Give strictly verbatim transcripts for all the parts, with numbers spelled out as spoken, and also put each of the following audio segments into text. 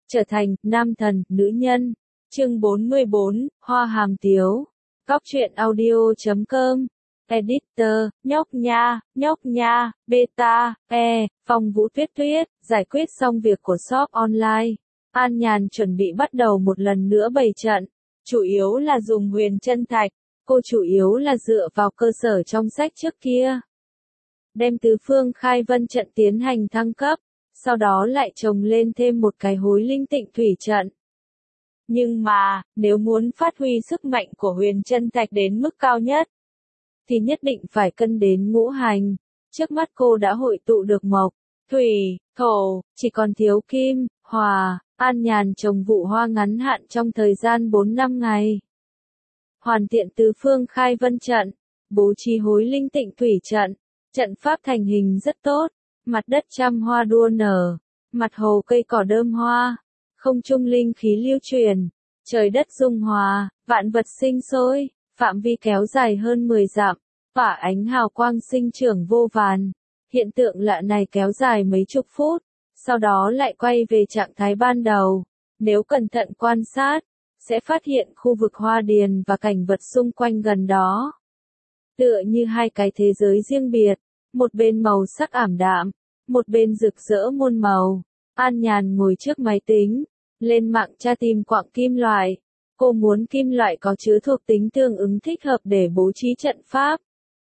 Trở thành nam thần, nữ nhân. Chương bốn mươi bốn, Hoa hàm tiếu. Góc truyện audio chấm com. Editor, nhóc nha, nhóc nha, beta, e, Phong Vũ Tuyết Tuyết, giải quyết xong việc của shop online. An Nhàn chuẩn bị bắt đầu một lần nữa bày trận. Chủ yếu là dùng huyền chân thạch. Cô chủ yếu là dựa vào cơ sở trong sách trước kia. Đem tứ phương khai vân trận tiến hành thăng cấp. Sau đó lại trồng lên thêm một cái hối linh tịnh thủy trận. Nhưng mà, nếu muốn phát huy sức mạnh của huyền chân thạch đến mức cao nhất, thì nhất định phải cân đến ngũ hành. Trước mắt cô đã hội tụ được mộc, thủy, thổ, chỉ còn thiếu kim, hỏa. An Nhàn trồng vụ hoa ngắn hạn trong thời gian bốn năm ngày. Hoàn thiện tứ phương khai vân trận, bố trí hối linh tịnh thủy trận, trận pháp thành hình rất tốt. Mặt đất trăm hoa đua nở, mặt hồ cây cỏ đơm hoa, không trung linh khí lưu truyền, trời đất dung hòa, vạn vật sinh sôi, phạm vi kéo dài hơn mười dặm, tỏa ánh hào quang sinh trưởng vô vàn. Hiện tượng lạ này kéo dài mấy chục phút, sau đó lại quay về trạng thái ban đầu. Nếu cẩn thận quan sát, sẽ phát hiện khu vực hoa điền và cảnh vật xung quanh gần đó. Tựa như hai cái thế giới riêng biệt, một bên màu sắc ảm đạm, một bên rực rỡ muôn màu. An Nhàn ngồi trước máy tính, lên mạng tra tìm quặng kim loại. Cô muốn kim loại có chứa thuộc tính tương ứng thích hợp để bố trí trận pháp.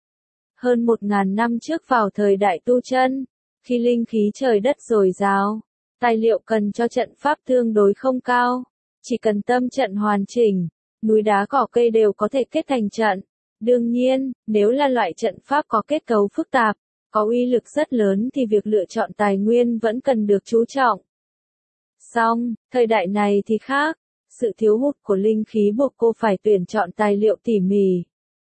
Hơn một ngàn năm trước vào thời đại tu chân, khi linh khí trời đất dồi dào, tài liệu cần cho trận pháp tương đối không cao. Chỉ cần tâm trận hoàn chỉnh, núi đá cỏ cây đều có thể kết thành trận. Đương nhiên, nếu là loại trận pháp có kết cấu phức tạp, có uy lực rất lớn thì việc lựa chọn tài nguyên vẫn cần được chú trọng. Song, thời đại này thì khác, sự thiếu hụt của linh khí buộc cô phải tuyển chọn tài liệu tỉ mỉ.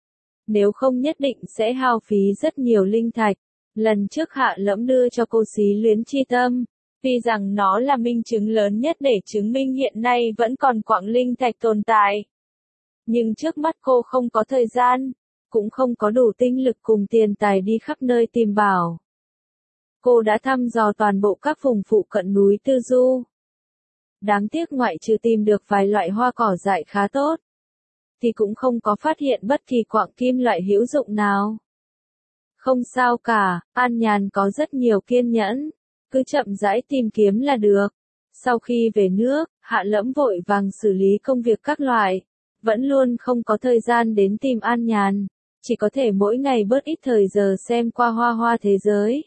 Nếu không nhất định sẽ hao phí rất nhiều linh thạch. Lần trước Hạ Lẫm đưa cho cô xí luyến chi tâm, tuy rằng nó là minh chứng lớn nhất để chứng minh hiện nay vẫn còn quặng linh thạch tồn tại. Nhưng trước mắt cô không có thời gian, cũng không có đủ tinh lực cùng tiền tài đi khắp nơi tìm bảo. Cô đã thăm dò toàn bộ các vùng phụ cận núi Tư Du. Đáng tiếc ngoại trừ tìm được vài loại hoa cỏ dại khá tốt, thì cũng không có phát hiện bất kỳ quặng kim loại hữu dụng nào. Không sao cả, An Nhàn có rất nhiều kiên nhẫn, cứ chậm rãi tìm kiếm là được. Sau khi về nước, Hạ Lẫm vội vàng xử lý công việc các loại, vẫn luôn không có thời gian đến tìm An Nhàn, chỉ có thể mỗi ngày bớt ít thời giờ xem qua hoa hoa thế giới.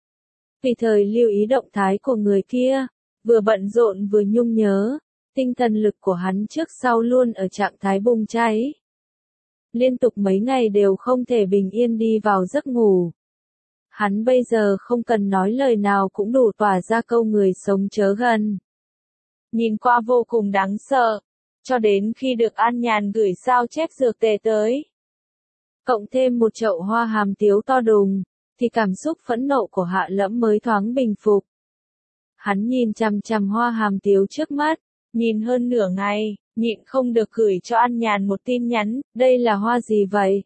Vì thời lưu ý động thái của người kia, vừa bận rộn vừa nhung nhớ, tinh thần lực của hắn trước sau luôn ở trạng thái bùng cháy. Liên tục mấy ngày đều không thể bình yên đi vào giấc ngủ. Hắn bây giờ không cần nói lời nào cũng đủ tỏa ra câu người sống chớ gần. Nhìn qua vô cùng đáng sợ, cho đến khi được An Nhàn gửi sao chép dược tề tới. Cộng thêm một chậu hoa hàm tiếu to đùng, thì cảm xúc phẫn nộ của Hạ Lẫm mới thoáng bình phục. Hắn nhìn chằm chằm hoa hàm tiếu trước mắt, nhìn hơn nửa ngày, nhịn không được gửi cho An Nhàn một tin nhắn, đây là hoa gì vậy?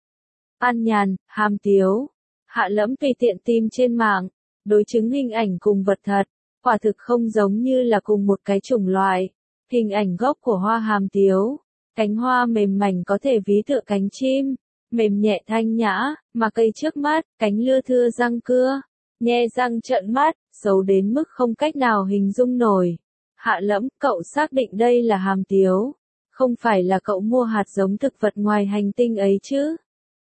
An Nhàn, hàm tiếu. Hạ Lẫm tùy tiện tìm trên mạng, đối chứng hình ảnh cùng vật thật, quả thực không giống như là cùng một cái chủng loại. Hình ảnh gốc của hoa hàm tiếu, cánh hoa mềm mảnh có thể ví tựa cánh chim, mềm nhẹ thanh nhã, mà cây trước mắt, cánh lưa thưa răng cưa, nhe răng trợn mắt, xấu đến mức không cách nào hình dung nổi. Hạ Lẫm, cậu xác định đây là hàm tiếu, không phải là cậu mua hạt giống thực vật ngoài hành tinh ấy chứ?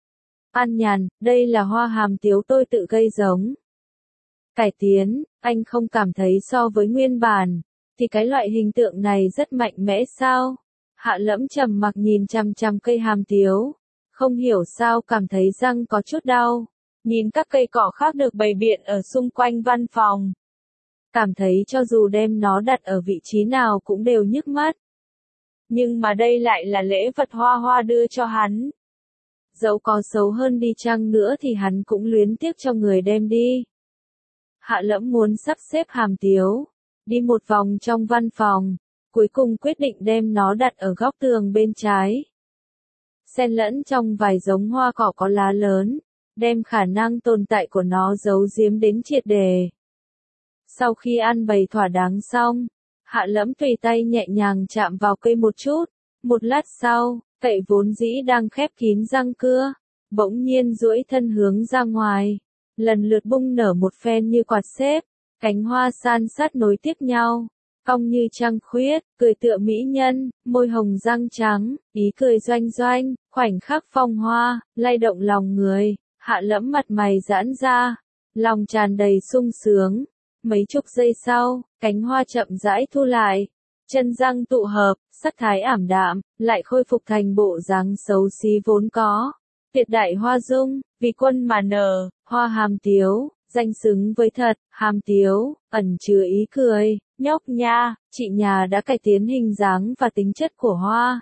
An Nhàn, đây là hoa hàm tiếu tôi tự gây giống. Cải tiến, anh không cảm thấy so với nguyên bản, thì cái loại hình tượng này rất mạnh mẽ sao? Hạ Lẫm trầm mặc nhìn chằm chằm cây hàm tiếu, không hiểu sao cảm thấy răng có chút đau. Nhìn các cây cỏ khác được bày biện ở xung quanh văn phòng, cảm thấy cho dù đem nó đặt ở vị trí nào cũng đều nhức mắt. Nhưng mà đây lại là lễ vật Hoa Hoa đưa cho hắn. Dẫu có xấu hơn đi chăng nữa thì hắn cũng luyến tiếc cho người đem đi. Hạ Lẫm muốn sắp xếp hàm tiếu, đi một vòng trong văn phòng, cuối cùng quyết định đem nó đặt ở góc tường bên trái. Xen lẫn trong vài giống hoa cỏ có lá lớn, đem khả năng tồn tại của nó giấu giếm đến triệt đề. Sau khi ăn bày thỏa đáng xong, Hạ Lẫm tùy tay nhẹ nhàng chạm vào cây một chút. Một lát sau, cậy vốn dĩ đang khép kín răng cưa, bỗng nhiên duỗi thân hướng ra ngoài, lần lượt bung nở một phen như quạt xếp, cánh hoa san sát nối tiếp nhau, cong như trăng khuyết, cười tựa mỹ nhân, môi hồng răng trắng, ý cười doanh doanh, khoảnh khắc phong hoa, lay động lòng người. Hạ Lẫm mặt mày giãn ra, lòng tràn đầy sung sướng. Mấy chục giây sau, cánh hoa chậm rãi thu lại, chân răng tụ hợp, sắc thái ảm đạm, lại khôi phục thành bộ dáng xấu xí vốn có. Tuyệt đại hoa dung, vì quân mà nở, hoa hàm tiếu, danh xứng với thật, hàm tiếu, ẩn chứa ý cười, nhóc nha, chị nhà đã cải tiến hình dáng và tính chất của hoa.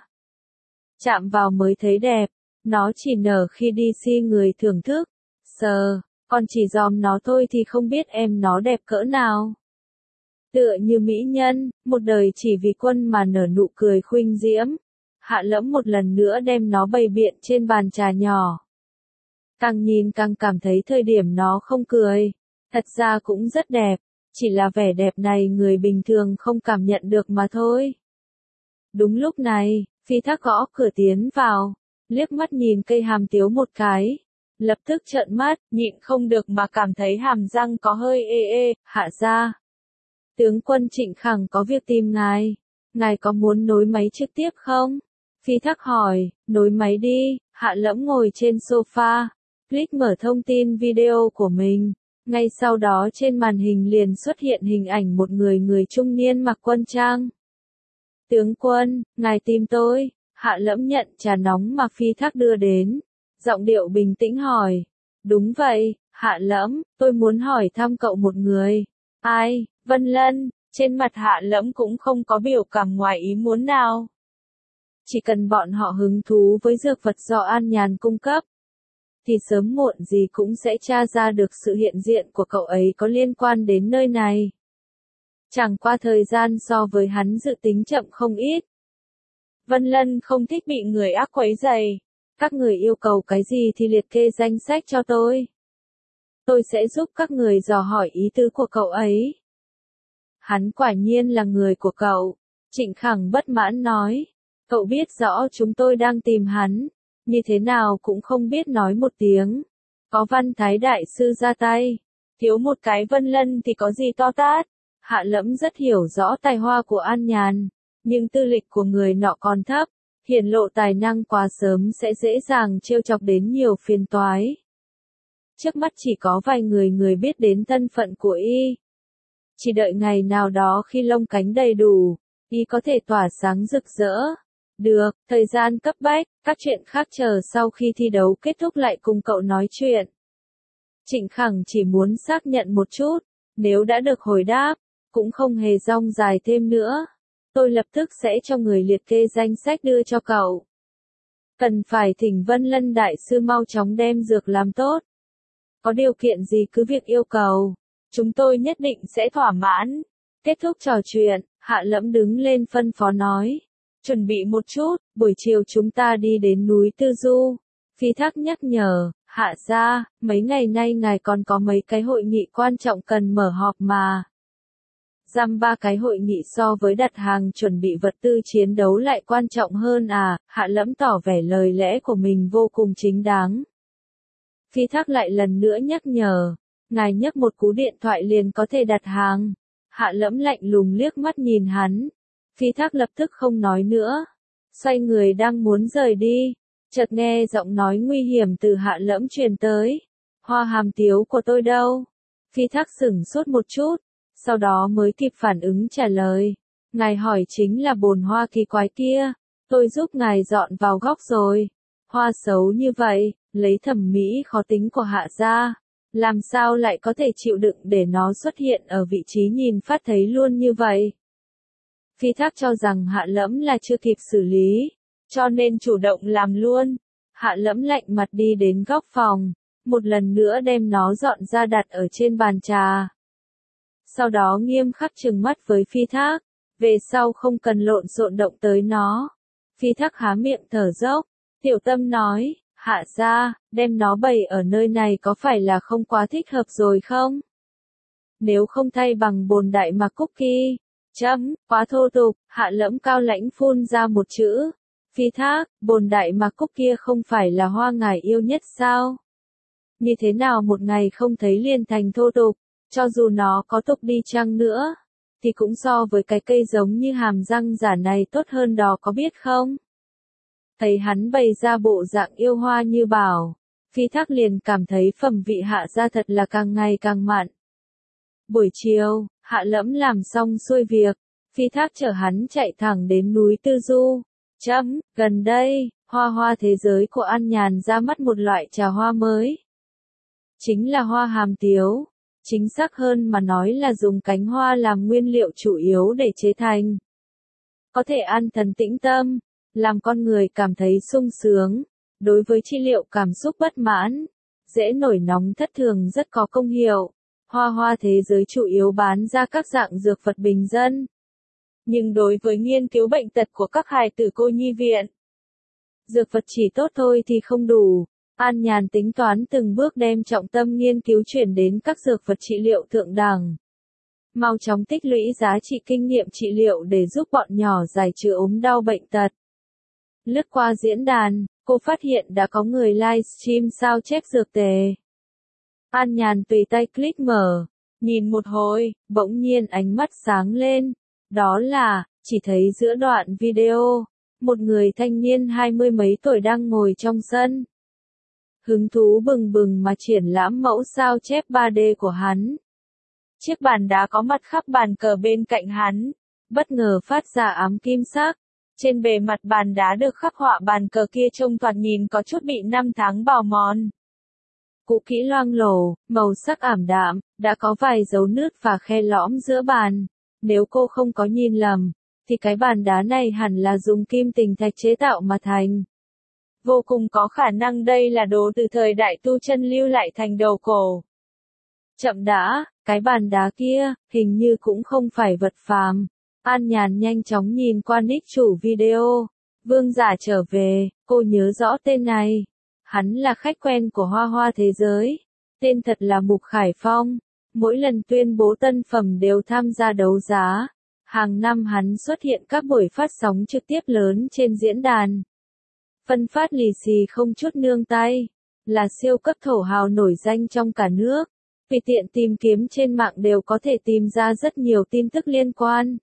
Chạm vào mới thấy đẹp, nó chỉ nở khi đi si người thưởng thức, sờ, còn chỉ dòm nó thôi thì không biết em nó đẹp cỡ nào. Tựa như mỹ nhân, một đời chỉ vì quân mà nở nụ cười khuynh diễm. Hạ Lẫm một lần nữa đem nó bày biện trên bàn trà nhỏ. Càng nhìn càng cảm thấy thời điểm nó không cười, thật ra cũng rất đẹp, chỉ là vẻ đẹp này người bình thường không cảm nhận được mà thôi. Đúng lúc này, Phi Thác gõ cửa tiến vào, liếc mắt nhìn cây hàm tiếu một cái, lập tức trợn mắt, nhịn không được mà cảm thấy hàm răng có hơi ê ê. Hạ gia, tướng quân Trịnh Khẳng có việc tìm ngài, ngài có muốn nối máy trực tiếp không? Phi Thác hỏi. Nối máy đi. Hạ Lẫm ngồi trên sofa, click mở thông tin video của mình. Ngay sau đó trên màn hình liền xuất hiện hình ảnh một người người trung niên mặc quân trang. Tướng quân, ngài tìm tôi. Hạ Lẫm nhận trà nóng mà Phi Thác đưa đến, giọng điệu bình tĩnh hỏi. Đúng vậy, Hạ Lẫm, tôi muốn hỏi thăm cậu một người. Ai? Vân Lân. Trên mặt Hạ Lẫm cũng không có biểu cảm ngoài ý muốn nào. Chỉ cần bọn họ hứng thú với dược vật do An Nhàn cung cấp, thì sớm muộn gì cũng sẽ tra ra được sự hiện diện của cậu ấy có liên quan đến nơi này. Chẳng qua thời gian so với hắn dự tính chậm không ít. Vân Lân không thích bị người ác quấy rầy. Các người yêu cầu cái gì thì liệt kê danh sách cho tôi. Tôi sẽ giúp các người dò hỏi ý tứ của cậu ấy. Hắn quả nhiên là người của cậu. Trịnh Khẳng bất mãn nói. Cậu biết rõ chúng tôi đang tìm hắn, như thế nào cũng không biết nói một tiếng. Có Văn Thái Đại Sư ra tay, thiếu một cái Vân Lân thì có gì to tát. Hạ Lẫm rất hiểu rõ tài hoa của An Nhàn, nhưng tư lịch của người nọ còn thấp, hiển lộ tài năng quá sớm sẽ dễ dàng trêu chọc đến nhiều phiền toái. Trước mắt chỉ có vài người người biết đến thân phận của y. Chỉ đợi ngày nào đó khi lông cánh đầy đủ, y có thể tỏa sáng rực rỡ. Được, thời gian cấp bách, các chuyện khác chờ sau khi thi đấu kết thúc lại cùng cậu nói chuyện. Trịnh Khẳng chỉ muốn xác nhận một chút, nếu đã được hồi đáp, cũng không hề rong dài thêm nữa. Tôi lập tức sẽ cho người liệt kê danh sách đưa cho cậu. Cần phải thỉnh Vân Lân Đại Sư mau chóng đem dược làm tốt. Có điều kiện gì cứ việc yêu cầu, chúng tôi nhất định sẽ thỏa mãn. Kết thúc trò chuyện, Hạ Lẫm đứng lên phân phó nói. Chuẩn bị một chút, buổi chiều chúng ta đi đến núi Tư Du. Phi Thác nhắc nhở. Hạ gia, mấy ngày nay ngài còn có mấy cái hội nghị quan trọng cần mở họp mà. Dăm ba cái hội nghị so với đặt hàng chuẩn bị vật tư chiến đấu lại quan trọng hơn à. Hạ Lẫm tỏ vẻ lời lẽ của mình vô cùng chính đáng. Phi Thác lại lần nữa nhắc nhở. Ngài nhấc một cú điện thoại liền có thể đặt hàng. Hạ Lẫm lạnh lùng liếc mắt nhìn hắn. Phi Thác lập tức không nói nữa. Xoay người đang muốn rời đi. Chợt nghe giọng nói nguy hiểm từ Hạ Lẫm truyền tới. Hoa hàm tiếu của tôi đâu? Phi Thác sửng sốt một chút, sau đó mới kịp phản ứng trả lời. Ngài hỏi chính là bồn hoa kỳ quái kia, tôi giúp ngài dọn vào góc rồi. Hoa xấu như vậy, lấy thẩm mỹ khó tính của Hạ gia, làm sao lại có thể chịu đựng để nó xuất hiện ở vị trí nhìn phát thấy luôn như vậy? Phi Thác cho rằng Hạ Lẫm là chưa kịp xử lý, cho nên chủ động làm luôn. Hạ Lẫm lạnh mặt đi đến góc phòng, một lần nữa đem nó dọn ra đặt ở trên bàn trà. Sau đó nghiêm khắc trừng mắt với Phi Thác, về sau không cần lộn xộn động tới nó. Phi Thác há miệng thở dốc, tiểu tâm nói, Hạ gia, đem nó bày ở nơi này có phải là không quá thích hợp rồi không? Nếu không thay bằng bồn đại mạc cookie, Chấm, quá thô tục, Hạ Lẫm cao lãnh phun ra một chữ. Phi Thác, bồn đại mà cúc kia không phải là hoa ngài yêu nhất sao? Như thế nào một ngày không thấy liền thành thô tục, cho dù nó có tục đi chăng nữa, thì cũng so với cái cây giống như hàm răng giả này tốt hơn đó có biết không? Thấy hắn bày ra bộ dạng yêu hoa như bảo, Phi Thác liền cảm thấy phẩm vị Hạ gia thật là càng ngày càng mặn. Buổi chiều, Hạ Lẫm làm xong xuôi việc, Phi Thác chở hắn chạy thẳng đến núi Tư Du. Chấm, gần đây, Hoa Hoa thế giới của An Nhàn ra mắt một loại trà hoa mới. Chính là hoa hàm tiếu, chính xác hơn mà nói là dùng cánh hoa làm nguyên liệu chủ yếu để chế thành. Có thể an thần tĩnh tâm, làm con người cảm thấy sung sướng, đối với trị liệu cảm xúc bất mãn, dễ nổi nóng thất thường rất có công hiệu. Hoa Hoa thế giới chủ yếu bán ra các dạng dược vật bình dân. Nhưng đối với nghiên cứu bệnh tật của các hài tử cô nhi viện, dược vật chỉ tốt thôi thì không đủ. An Nhàn tính toán từng bước đem trọng tâm nghiên cứu chuyển đến các dược vật trị liệu thượng đẳng. Mau chóng tích lũy giá trị kinh nghiệm trị liệu để giúp bọn nhỏ giải trừ ốm đau bệnh tật. Lướt qua diễn đàn, cô phát hiện đã có người livestream sao chép dược tề. An Nhàn tùy tay click mở, nhìn một hồi, bỗng nhiên ánh mắt sáng lên. Đó là, chỉ thấy giữa đoạn video, một người thanh niên hai mươi mấy tuổi đang ngồi trong sân. Hứng thú bừng bừng mà triển lãm mẫu sao chép ba D của hắn. Chiếc bàn đá có mặt khắp bàn cờ bên cạnh hắn, bất ngờ phát ra ám kim sắc. Trên bề mặt bàn đá được khắc họa bàn cờ kia trông thoạt nhìn có chút bị năm tháng bào mòn. Cũ kỹ loang lổ, màu sắc ảm đạm, đã có vài dấu nứt và khe lõm giữa bàn. Nếu cô không có nhìn lầm, thì cái bàn đá này hẳn là dùng kim tình thạch chế tạo mà thành. Vô cùng có khả năng đây là đồ từ thời đại tu chân lưu lại thành đầu cổ. Chậm đã, cái bàn đá kia, hình như cũng không phải vật phàm. An Nhàn nhanh chóng nhìn qua nick chủ video. Vương giả trở về, cô nhớ rõ tên này. Hắn là khách quen của Hoa Hoa thế giới. Tên thật là Mục Khải Phong. Mỗi lần tuyên bố tân phẩm đều tham gia đấu giá. Hàng năm hắn xuất hiện các buổi phát sóng trực tiếp lớn trên diễn đàn. Phân phát lì xì không chút nương tay. Là siêu cấp thổ hào nổi danh trong cả nước. Vì tiện tìm kiếm trên mạng đều có thể tìm ra rất nhiều tin tức liên quan.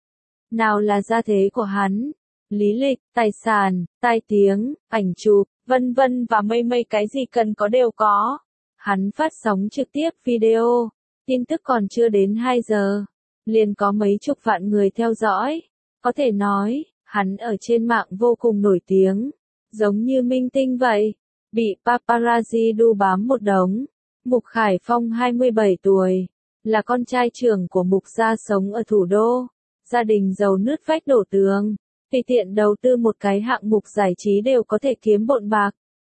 Nào là gia thế của hắn, lý lịch, tài sản, tai tiếng, ảnh chụp, vân vân và mây mây cái gì cần có đều có. Hắn phát sóng trực tiếp video, tin tức còn chưa đến hai giờ, liền có mấy chục vạn người theo dõi. Có thể nói, hắn ở trên mạng vô cùng nổi tiếng, giống như minh tinh vậy, bị paparazzi đu bám một đống. Mục Khải Phong hai mươi bảy tuổi, là con trai trưởng của Mục gia sống ở thủ đô. Gia đình giàu nứt vách đổ tường, tùy tiện đầu tư một cái hạng mục giải trí đều có thể kiếm bộn bạc.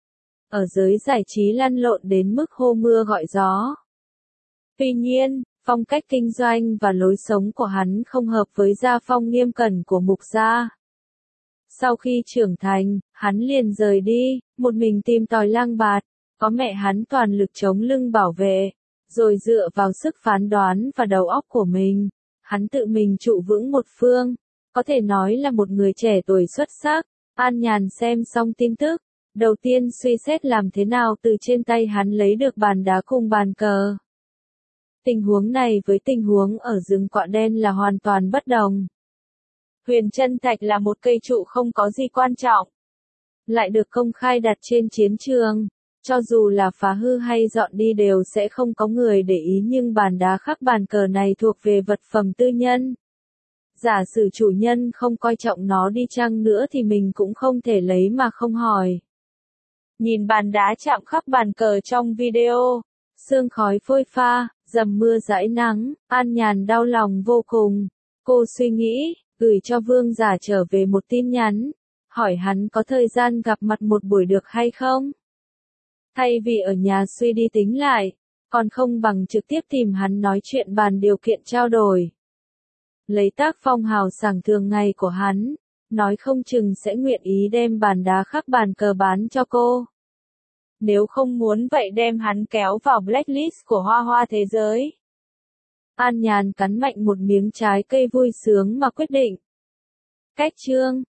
Ở giới giải trí lăn lộn đến mức hô mưa gọi gió. Tuy nhiên, phong cách kinh doanh và lối sống của hắn không hợp với gia phong nghiêm cẩn của Mục gia. Sau khi trưởng thành, hắn liền rời đi, một mình tìm tòi lang bạt, có mẹ hắn toàn lực chống lưng bảo vệ, rồi dựa vào sức phán đoán và đầu óc của mình. Hắn tự mình trụ vững một phương, có thể nói là một người trẻ tuổi xuất sắc. An Nhàn xem xong tin tức, đầu tiên suy xét làm thế nào từ trên tay hắn lấy được bàn đá cùng bàn cờ. Tình huống này với tình huống ở rừng quạ đen là hoàn toàn bất đồng. Huyền chân thạch là một cây trụ không có gì quan trọng, lại được công khai đặt trên chiến trường. Cho dù là phá hư hay dọn đi đều sẽ không có người để ý, nhưng bàn đá khắc bàn cờ này thuộc về vật phẩm tư nhân. Giả sử chủ nhân không coi trọng nó đi chăng nữa thì mình cũng không thể lấy mà không hỏi. Nhìn bàn đá chạm khắc bàn cờ trong video, sương khói phôi pha, dầm mưa dãi nắng, An Nhàn đau lòng vô cùng. Cô suy nghĩ, gửi cho Vương giả trở về một tin nhắn, hỏi hắn có thời gian gặp mặt một buổi được hay không? Thay vì ở nhà suy đi tính lại, còn không bằng trực tiếp tìm hắn nói chuyện bàn điều kiện trao đổi. Lấy tác phong hào sảng thường ngày của hắn, nói không chừng sẽ nguyện ý đem bàn đá khắc bàn cờ bán cho cô. Nếu không muốn vậy đem hắn kéo vào blacklist của Hoa Hoa thế giới. An Nhàn cắn mạnh một miếng trái cây vui sướng mà quyết định. Cách chương